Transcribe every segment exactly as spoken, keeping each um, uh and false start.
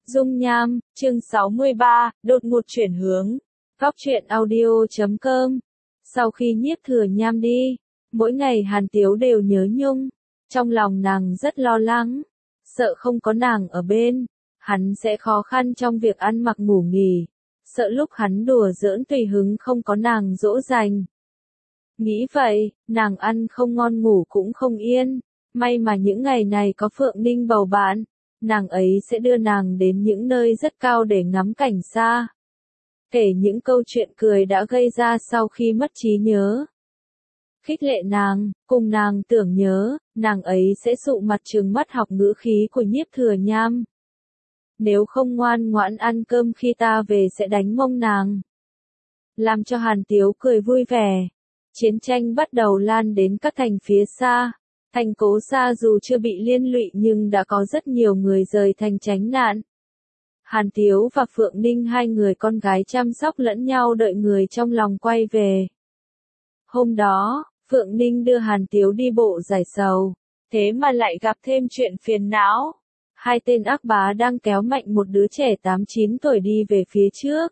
Dung nham, chương sáu mươi ba, đột ngột chuyển hướng. Góc truyện audio chấm com. Sau khi Nhiếp Thừa Nham đi, mỗi ngày Hàn Tiếu đều nhớ Nhung. Trong lòng nàng rất lo lắng, sợ không có nàng ở bên, hắn sẽ khó khăn trong việc ăn mặc ngủ nghỉ, sợ lúc hắn đùa giỡn tùy hứng không có nàng dỗ dành. Nghĩ vậy, nàng ăn không ngon ngủ cũng không yên, may mà những ngày này có Phượng Ninh bầu bạn, nàng ấy sẽ đưa nàng đến những nơi rất cao để ngắm cảnh xa. Kể những câu chuyện cười đã gây ra sau khi mất trí nhớ. Khích lệ nàng, cùng nàng tưởng nhớ, nàng ấy sẽ sụ mặt trừng mắt học ngữ khí của Nhiếp Thừa Nham. Nếu không ngoan ngoãn ăn cơm khi ta về sẽ đánh mông nàng. Làm cho Hàn Tiếu cười vui vẻ. Chiến tranh bắt đầu lan đến các thành phía xa. Thành Cố Sa dù chưa bị liên lụy nhưng đã có rất nhiều người rời thành tránh nạn. Hàn Tiếu và Phượng Ninh hai người con gái chăm sóc lẫn nhau đợi người trong lòng quay về. Hôm đó, Phượng Ninh đưa Hàn Tiếu đi bộ giải sầu, thế mà lại gặp thêm chuyện phiền não. Hai tên ác bá đang kéo mạnh một đứa trẻ tám chín tuổi đi về phía trước.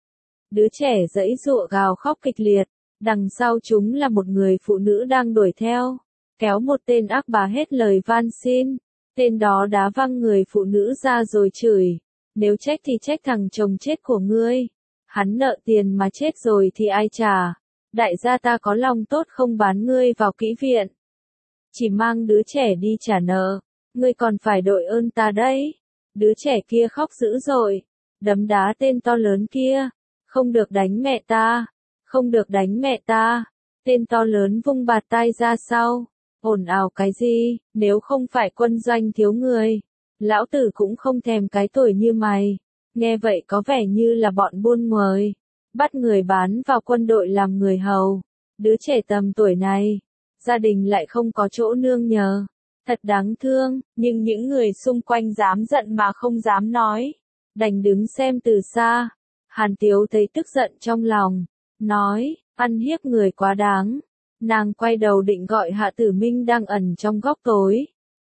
Đứa trẻ giãy giụa gào khóc kịch liệt, đằng sau chúng là một người phụ nữ đang đuổi theo, kéo một tên ác bá hết lời van xin. Tên đó đá văng người phụ nữ ra rồi chửi, nếu trách thì trách thằng chồng chết của ngươi. Hắn nợ tiền mà chết rồi thì ai trả, đại gia ta có lòng tốt không bán ngươi vào kỹ viện. Chỉ mang đứa trẻ đi trả nợ, ngươi còn phải đội ơn ta đấy. Đứa trẻ kia khóc dữ dội, đấm đá tên to lớn kia, không được đánh mẹ ta, không được đánh mẹ ta. Tên to lớn vung bạt tai ra sau, ồn ào cái gì, nếu không phải quân doanh thiếu người, lão tử cũng không thèm cái tuổi như mày. Nghe vậy có vẻ như là bọn buôn người, bắt người bán vào quân đội làm người hầu. Đứa trẻ tầm tuổi này, gia đình lại không có chỗ nương nhờ, thật đáng thương, nhưng những người xung quanh dám giận mà không dám nói, đành đứng xem từ xa. Hàn Tiếu thấy tức giận trong lòng, nói, ăn hiếp người quá đáng. Nàng quay đầu định gọi Hạ Tử Minh đang ẩn trong góc tối.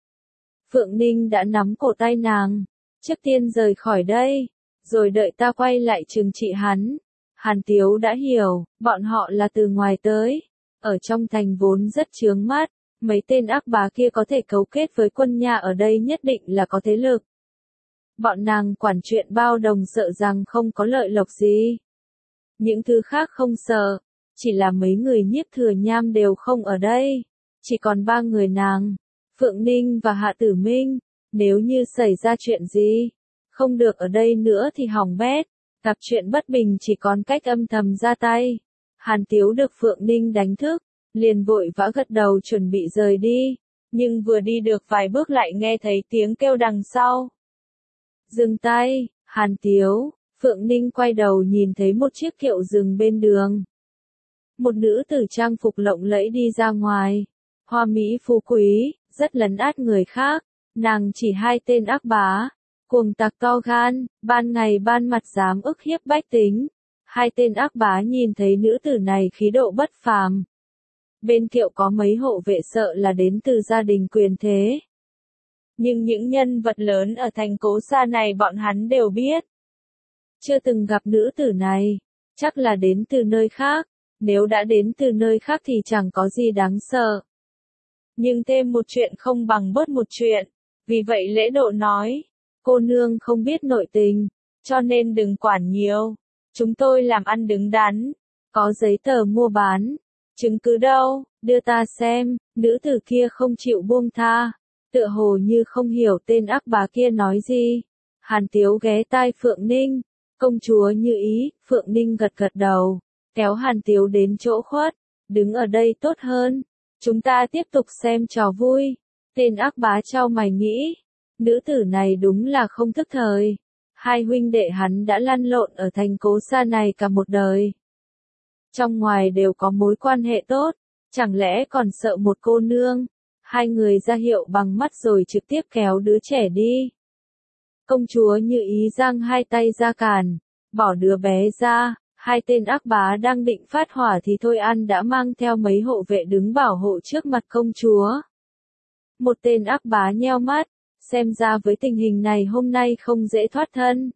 Phượng Ninh đã nắm cổ tay nàng, trước tiên rời khỏi đây, rồi đợi ta quay lại trừng trị hắn. Hàn Tiếu đã hiểu, bọn họ là từ ngoài tới, ở trong thành vốn rất chướng mắt, mấy tên ác bá kia có thể cấu kết với quân nhà ở đây nhất định là có thế lực. Bọn nàng quản chuyện bao đồng sợ rằng không có lợi lộc gì. Những thứ khác không sợ, chỉ là mấy người Nhiếp Thừa Nham đều không ở đây, chỉ còn ba người nàng, Phượng Ninh và Hạ Tử Minh. Nếu như xảy ra chuyện gì, không được ở đây nữa thì hỏng bét, gặp chuyện bất bình chỉ còn cách âm thầm ra tay. Hàn Tiếu được Phượng Ninh đánh thức, liền vội vã gật đầu chuẩn bị rời đi, nhưng vừa đi được vài bước lại nghe thấy tiếng kêu đằng sau. Dừng tay, Hàn Tiếu. Phượng Ninh quay đầu nhìn thấy một chiếc kiệu dừng bên đường. Một nữ tử trang phục lộng lẫy đi ra ngoài, hoa mỹ phú quý, rất lấn át người khác. Nàng chỉ hai tên ác bá, cuồng tặc to gan, ban ngày ban mặt dám ức hiếp bách tính. Hai tên ác bá nhìn thấy nữ tử này khí độ bất phàm. Bên kiệu có mấy hộ vệ sợ là đến từ gia đình quyền thế. Nhưng những nhân vật lớn ở thành Cố Sa này bọn hắn đều biết. Chưa từng gặp nữ tử này, chắc là đến từ nơi khác. Nếu đã đến từ nơi khác thì chẳng có gì đáng sợ. Nhưng thêm một chuyện không bằng bớt một chuyện. Vì vậy lễ độ nói, cô nương không biết nội tình, cho nên đừng quản nhiều. Chúng tôi làm ăn đứng đắn, có giấy tờ mua bán, chứng cứ đâu, đưa ta xem. Nữ tử kia không chịu buông tha, tựa hồ như không hiểu tên ác bá kia nói gì. Hàn Tiếu ghé tai Phượng Ninh, công chúa như ý. Phượng Ninh gật gật đầu, kéo Hàn Tiếu đến chỗ khuất, đứng ở đây tốt hơn, chúng ta tiếp tục xem trò vui. Tên ác bá chau mày nghĩ, nữ tử này đúng là không thức thời. Hai huynh đệ hắn đã lăn lộn ở thành Cố Sa này cả một đời, trong ngoài đều có mối quan hệ tốt, chẳng lẽ còn sợ một cô nương. Hai người ra hiệu bằng mắt rồi trực tiếp kéo đứa trẻ đi. Công chúa như ý giang hai tay ra cản, bỏ đứa bé ra. Hai tên ác bá đang định phát hỏa thì Thôi An đã mang theo mấy hộ vệ đứng bảo hộ trước mặt công chúa. Một tên ác bá nheo mắt, xem ra với tình hình này hôm nay không dễ thoát thân.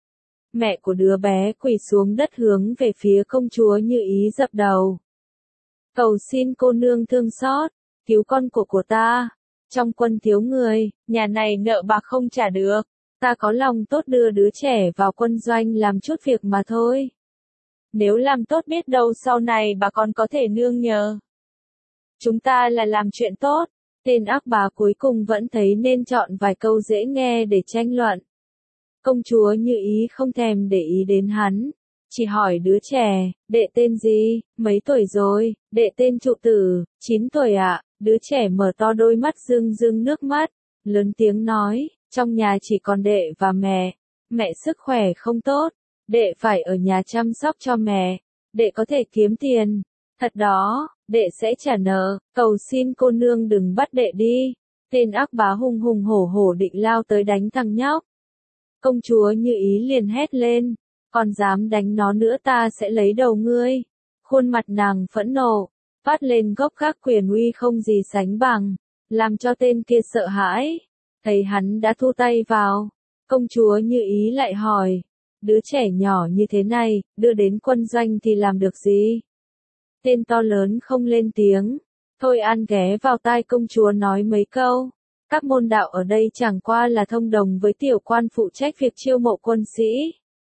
Mẹ của đứa bé quỳ xuống đất hướng về phía công chúa Như Ý dập đầu. Cầu xin cô nương thương xót, cứu con của của ta. Trong quân thiếu người, nhà này nợ bạc không trả được. Ta có lòng tốt đưa đứa trẻ vào quân doanh làm chút việc mà thôi. Nếu làm tốt biết đâu sau này bà còn có thể nương nhờ. Chúng ta là làm chuyện tốt. Tên ác bá cuối cùng vẫn thấy nên chọn vài câu dễ nghe để tranh luận. Công chúa Như Ý không thèm để ý đến hắn. Chỉ hỏi đứa trẻ, đệ tên gì, mấy tuổi rồi, đệ tên Trụ Tử, chín tuổi ạ. Đứa trẻ mở to đôi mắt rưng rưng nước mắt, lớn tiếng nói, trong nhà chỉ còn đệ và mẹ, mẹ sức khỏe không tốt, đệ phải ở nhà chăm sóc cho mẹ, đệ có thể kiếm tiền, thật đó, đệ sẽ trả nợ, cầu xin cô nương đừng bắt đệ đi. Tên ác bá hùng hùng hổ hổ định lao tới đánh thằng nhóc. Công chúa Như Ý liền hét lên, còn dám đánh nó nữa ta sẽ lấy đầu ngươi. Khuôn mặt nàng phẫn nộ, phát lên gốc gác quyền uy không gì sánh bằng, làm cho tên kia sợ hãi. Thấy hắn đã thu tay vào, công chúa Như Ý lại hỏi, đứa trẻ nhỏ như thế này, đưa đến quân doanh thì làm được gì? Tên to lớn không lên tiếng, Thôi An ghé vào tai công chúa nói mấy câu. Các môn đạo ở đây chẳng qua là thông đồng với tiểu quan phụ trách việc chiêu mộ quân sĩ.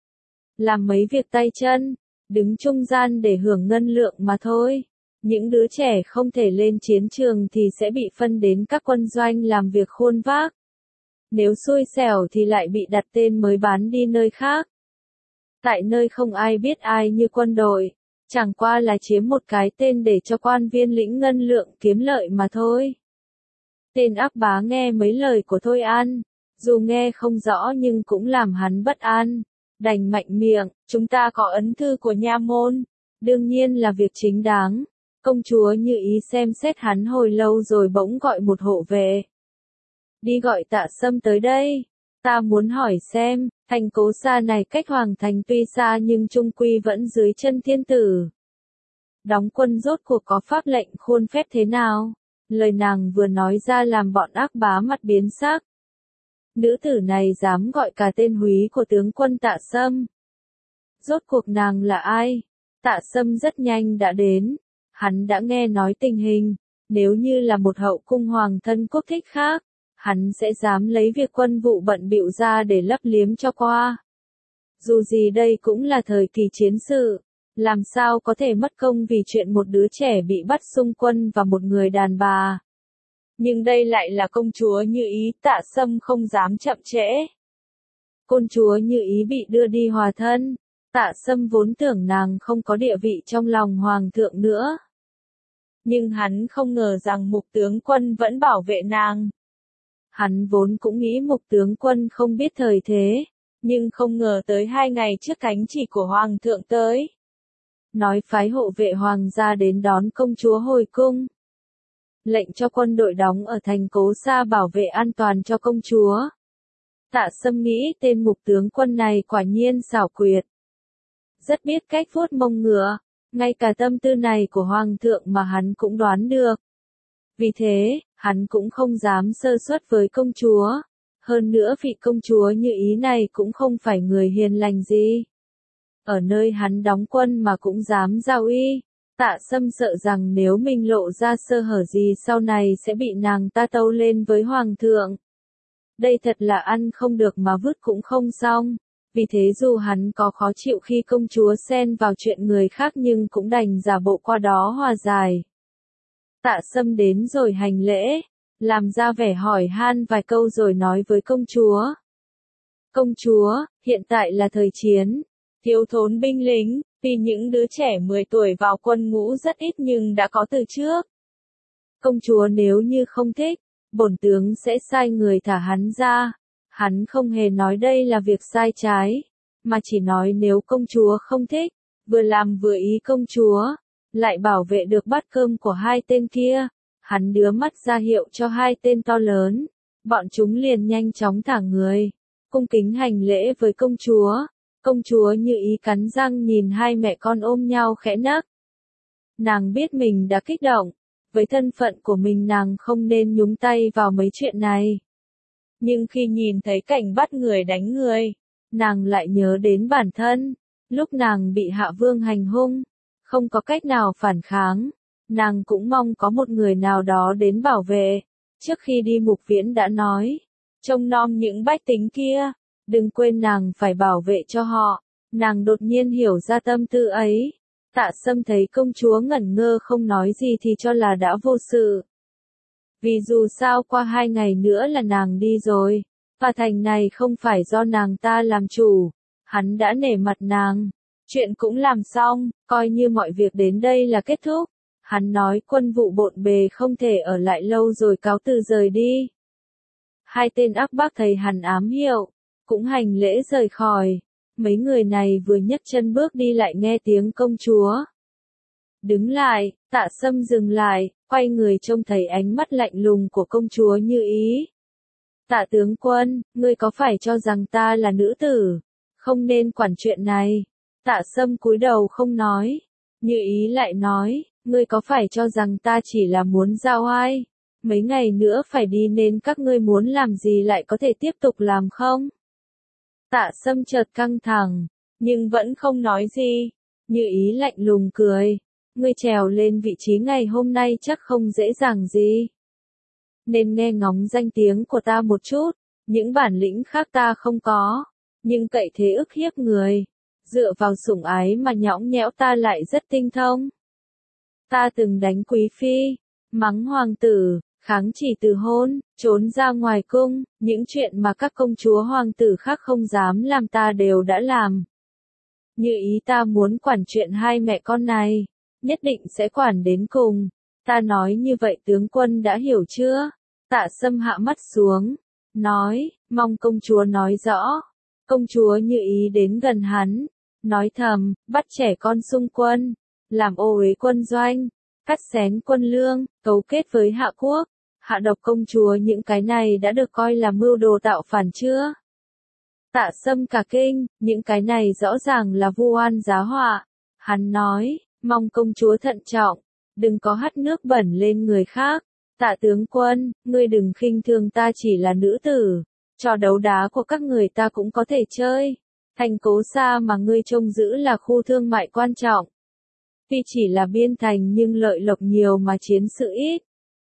Làm mấy việc tay chân, đứng trung gian để hưởng ngân lượng mà thôi. Những đứa trẻ không thể lên chiến trường thì sẽ bị phân đến các quân doanh làm việc khuôn vác. Nếu xui xẻo thì lại bị đặt tên mới bán đi nơi khác. Tại nơi không ai biết ai như quân đội, chẳng qua là chiếm một cái tên để cho quan viên lĩnh ngân lượng kiếm lợi mà thôi. Tên ác bá nghe mấy lời của Thôi An, dù nghe không rõ nhưng cũng làm hắn bất an, đành mạnh miệng, chúng ta có ấn thư của nha môn, đương nhiên là việc chính đáng. Công chúa Như Ý xem xét hắn hồi lâu rồi bỗng gọi một hộ vệ. Đi gọi Tạ Sâm tới đây, ta muốn hỏi xem, thành Cố Sa này cách hoàng thành tuy xa nhưng trung quy vẫn dưới chân thiên tử. Đóng quân rốt cuộc có pháp lệnh khuôn phép thế nào? Lời nàng vừa nói ra làm bọn ác bá mặt biến sắc. Nữ tử này dám gọi cả tên húy của tướng quân Tạ Sâm. Rốt cuộc nàng là ai? Tạ Sâm rất nhanh đã đến. Hắn đã nghe nói tình hình, nếu như là một hậu cung hoàng thân quốc thích khác, hắn sẽ dám lấy việc quân vụ bận bịu ra để lấp liếm cho qua. Dù gì đây cũng là thời kỳ chiến sự, làm sao có thể mất công vì chuyện một đứa trẻ bị bắt xung quân và một người đàn bà. Nhưng đây lại là công chúa Như Ý, Tạ Sâm không dám chậm trễ. Công chúa Như Ý bị đưa đi hòa thân, Tạ Sâm vốn tưởng nàng không có địa vị trong lòng hoàng thượng nữa. Nhưng hắn không ngờ rằng Mục tướng quân vẫn bảo vệ nàng. Hắn vốn cũng nghĩ Mục tướng quân không biết thời thế, nhưng không ngờ tới hai ngày trước cánh chỉ của hoàng thượng tới. Nói phái hộ vệ hoàng gia đến đón công chúa hồi cung. Lệnh cho quân đội đóng ở thành Cố Sa bảo vệ an toàn cho công chúa. Tạ Sâm nghĩ tên Mục tướng quân này quả nhiên xảo quyệt. Rất biết cách vuốt mông ngựa. Ngay cả tâm tư này của hoàng thượng mà hắn cũng đoán được. Vì thế, hắn cũng không dám sơ suất với công chúa. Hơn nữa vị công chúa Như Ý này cũng không phải người hiền lành gì. Ở nơi hắn đóng quân mà cũng dám giao uy. Tạ Sâm sợ rằng nếu mình lộ ra sơ hở gì sau này sẽ bị nàng ta tâu lên với hoàng thượng. Đây thật là ăn không được mà vứt cũng không xong. Vì thế dù hắn có khó chịu khi công chúa xen vào chuyện người khác nhưng cũng đành giả bộ qua đó hòa giải. Tạ Sâm đến rồi hành lễ, làm ra vẻ hỏi han vài câu rồi nói với công chúa. Công chúa, hiện tại là thời chiến, thiếu thốn binh lính, vì những đứa trẻ mười tuổi vào quân ngũ rất ít nhưng đã có từ trước. Công chúa nếu như không thích, bổn tướng sẽ sai người thả hắn ra. Hắn không hề nói đây là việc sai trái, mà chỉ nói nếu công chúa không thích, vừa làm vừa ý công chúa, lại bảo vệ được bát cơm của hai tên kia. Hắn đưa mắt ra hiệu cho hai tên to lớn, bọn chúng liền nhanh chóng thả người, cung kính hành lễ với công chúa. Công chúa Như Ý cắn răng nhìn hai mẹ con ôm nhau khẽ nấc. Nàng biết mình đã kích động, với thân phận của mình nàng không nên nhúng tay vào mấy chuyện này. Nhưng khi nhìn thấy cảnh bắt người đánh người, nàng lại nhớ đến bản thân, lúc nàng bị Hạ Vương hành hung, không có cách nào phản kháng, nàng cũng mong có một người nào đó đến bảo vệ. Trước khi đi Mục Viễn đã nói, trông nom những bách tính kia, đừng quên nàng phải bảo vệ cho họ. Nàng đột nhiên hiểu ra tâm tư ấy. Tạ Sâm thấy công chúa ngẩn ngơ không nói gì thì cho là đã vô sự. Vì dù sao qua hai ngày nữa là nàng đi rồi, và thành này không phải do nàng ta làm chủ, hắn đã nể mặt nàng. Chuyện cũng làm xong, coi như mọi việc đến đây là kết thúc. Hắn nói quân vụ bộn bề không thể ở lại lâu rồi cáo từ rời đi. Hai tên ác bác thấy hắn ám hiệu, cũng hành lễ rời khỏi. Mấy người này vừa nhấc chân bước đi lại nghe tiếng công chúa. Đứng lại, Tạ Sâm dừng lại, quay người trông thấy ánh mắt lạnh lùng của công chúa Như Ý. Tạ tướng quân, ngươi có phải cho rằng ta là nữ tử, không nên quản chuyện này? Tạ Sâm cúi đầu không nói. Như Ý lại nói, ngươi có phải cho rằng ta chỉ là muốn giao ai? Mấy ngày nữa phải đi nên các ngươi muốn làm gì lại có thể tiếp tục làm không? Tạ Sâm chợt căng thẳng, nhưng vẫn không nói gì. Như Ý lạnh lùng cười, ngươi trèo lên vị trí ngày hôm nay chắc không dễ dàng gì. Nên nghe ngóng danh tiếng của ta một chút, những bản lĩnh khác ta không có, nhưng cậy thế ức hiếp người, dựa vào sủng ái mà nhõng nhẽo ta lại rất tinh thông. Ta từng đánh quý phi, mắng hoàng tử, kháng chỉ từ hôn, trốn ra ngoài cung, những chuyện mà các công chúa hoàng tử khác không dám làm ta đều đã làm. Như Ý ta muốn quản chuyện hai mẹ con này, nhất định sẽ quản đến cùng. Ta nói như vậy tướng quân đã hiểu chưa? Tạ Sâm hạ mắt xuống, nói, mong công chúa nói rõ. Công chúa Như Ý đến gần hắn, nói thầm, bắt trẻ con xung quân, làm ô uế quân doanh, cắt xén quân lương, cấu kết với Hạ quốc, hạ độc công chúa, những cái này đã được coi là mưu đồ tạo phản chưa? Tạ Sâm cả kinh, những cái này rõ ràng là vu oan giá họa. Hắn nói, mong công chúa thận trọng, đừng có hắt nước bẩn lên người khác. Tạ tướng quân, ngươi đừng khinh thường ta chỉ là nữ tử, trò đấu đá của các người ta cũng có thể chơi. Thành Cố Sa mà ngươi trông giữ là khu thương mại quan trọng. Tuy chỉ là biên thành nhưng lợi lộc nhiều mà chiến sự ít.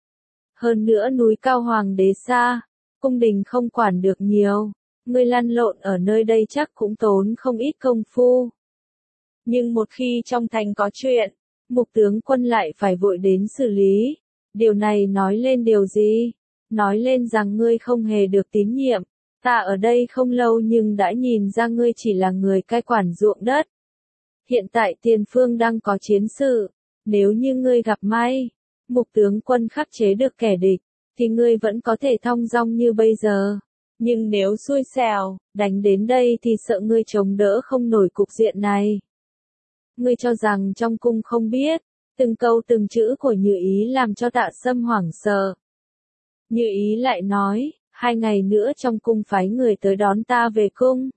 Hơn nữa núi cao hoàng đế xa, cung đình không quản được nhiều, ngươi lăn lộn ở nơi đây chắc cũng tốn không ít công phu. Nhưng một khi trong thành có chuyện, Mục tướng quân lại phải vội đến xử lý. Điều này nói lên điều gì? Nói lên rằng ngươi không hề được tín nhiệm. Ta ở đây không lâu nhưng đã nhìn ra ngươi chỉ là người cai quản ruộng đất. Hiện tại tiền phương đang có chiến sự. Nếu như ngươi gặp may, Mục tướng quân khắc chế được kẻ địch, thì ngươi vẫn có thể thong dong như bây giờ. Nhưng nếu xui xẻo, đánh đến đây thì sợ ngươi chống đỡ không nổi cục diện này. Ngươi cho rằng trong cung không biết, từng câu từng chữ của Như Ý làm cho Tạ Sâm hoảng sợ. Như Ý lại nói, hai ngày nữa trong cung phái người tới đón ta về cung.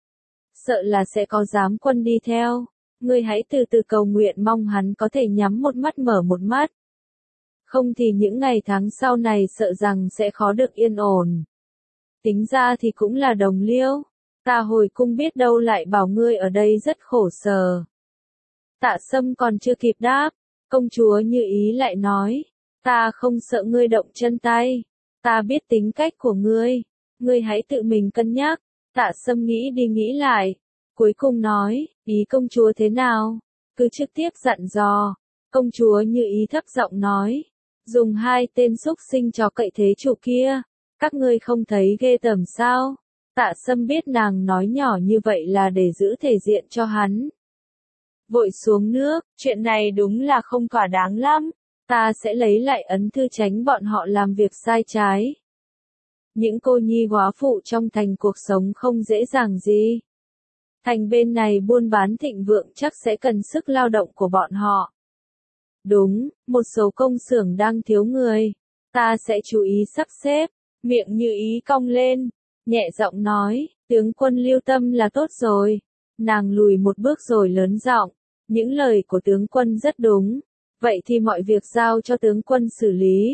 Sợ là sẽ có giám quân đi theo, ngươi hãy từ từ cầu nguyện mong hắn có thể nhắm một mắt mở một mắt. Không thì những ngày tháng sau này sợ rằng sẽ khó được yên ổn. Tính ra thì cũng là đồng liêu, ta hồi cung biết đâu lại bảo ngươi ở đây rất khổ sở. Tạ Sâm còn chưa kịp đáp, công chúa Như Ý lại nói, ta không sợ ngươi động chân tay, ta biết tính cách của ngươi, ngươi hãy tự mình cân nhắc. Tạ Sâm nghĩ đi nghĩ lại, cuối cùng nói, ý công chúa thế nào, cứ trực tiếp dặn dò. Công chúa Như Ý thấp giọng nói, dùng hai tên xúc sinh trò cậy thế chủ kia, các ngươi không thấy ghê tởm sao? Tạ Sâm biết nàng nói nhỏ như vậy là để giữ thể diện cho hắn. Vội xuống nước, chuyện này đúng là không thỏa đáng lắm, ta sẽ lấy lại ấn thư tránh bọn họ làm việc sai trái. Những cô nhi góa phụ trong thành cuộc sống không dễ dàng gì. Thành bên này buôn bán thịnh vượng chắc sẽ cần sức lao động của bọn họ. Đúng, một số công xưởng đang thiếu người, ta sẽ chú ý sắp xếp. Miệng Như Ý cong lên, nhẹ giọng nói, tướng quân lưu tâm là tốt rồi. Nàng lùi một bước rồi lớn giọng, những lời của tướng quân rất đúng, vậy thì mọi việc giao cho tướng quân xử lý.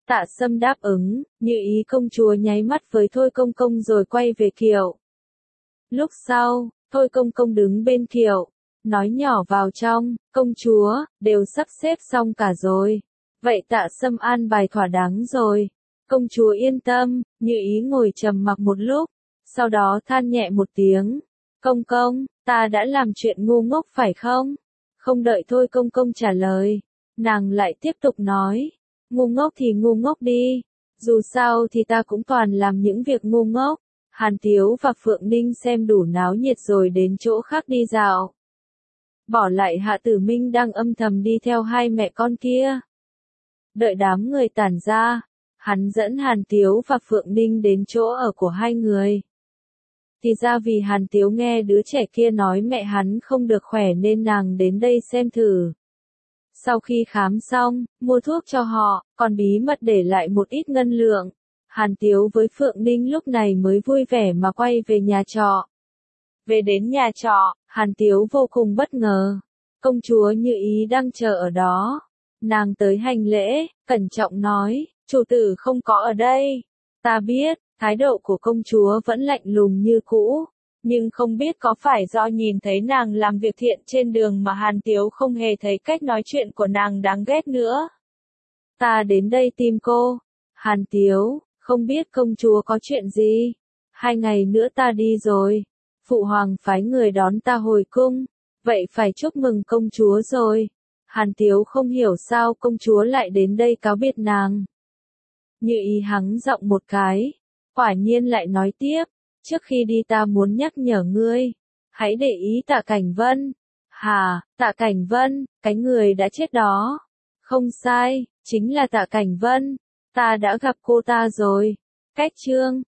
Tạ Sâm đáp ứng, Như Ý công chúa nháy mắt với Thôi Công Công rồi quay về kiệu. Lúc sau, Thôi Công Công đứng bên kiệu, nói nhỏ vào trong, công chúa, đều sắp xếp xong cả rồi. Vậy Tạ Sâm an bài thỏa đáng rồi. Công chúa yên tâm, Như Ý ngồi trầm mặc một lúc, sau đó than nhẹ một tiếng. Công công, ta đã làm chuyện ngu ngốc phải không? Không đợi Thôi Công Công trả lời, nàng lại tiếp tục nói. Ngu ngốc thì ngu ngốc đi, dù sao thì ta cũng toàn làm những việc ngu ngốc. Hàn Tiếu và Phượng Ninh xem đủ náo nhiệt rồi đến chỗ khác đi dạo. Bỏ lại Hạ Tử Minh đang âm thầm đi theo hai mẹ con kia. Đợi đám người tản ra, hắn dẫn Hàn Tiếu và Phượng Ninh đến chỗ ở của hai người. Thì ra vì Hàn Tiếu nghe đứa trẻ kia nói mẹ hắn không được khỏe nên nàng đến đây xem thử. Sau khi khám xong, mua thuốc cho họ, còn bí mật để lại một ít ngân lượng. Hàn Tiếu với Phượng Ninh lúc này mới vui vẻ mà quay về nhà trọ. Về đến nhà trọ, Hàn Tiếu vô cùng bất ngờ. Công chúa Như Ý đang chờ ở đó. Nàng tới hành lễ, cẩn trọng nói, chủ tử không có ở đây. Ta biết, thái độ của công chúa vẫn lạnh lùng như cũ. Nhưng không biết có phải do nhìn thấy nàng làm việc thiện trên đường mà Hàn Tiếu không hề thấy cách nói chuyện của nàng đáng ghét nữa. Ta đến đây tìm cô. Hàn Tiếu, không biết công chúa có chuyện gì? Hai ngày nữa ta đi rồi. Phụ hoàng phái người đón ta hồi cung. Vậy phải chúc mừng công chúa rồi. Hàn Tiếu không hiểu sao công chúa lại đến đây cáo biệt nàng. Như Ý hắng giọng một cái. Quả nhiên lại nói tiếp. Trước khi đi ta muốn nhắc nhở ngươi. Hãy để ý Tạ Cảnh Vân. Hà, Tạ Cảnh Vân, cái người đã chết đó. Không sai, chính là Tạ Cảnh Vân. Ta đã gặp cô ta rồi. Cách chương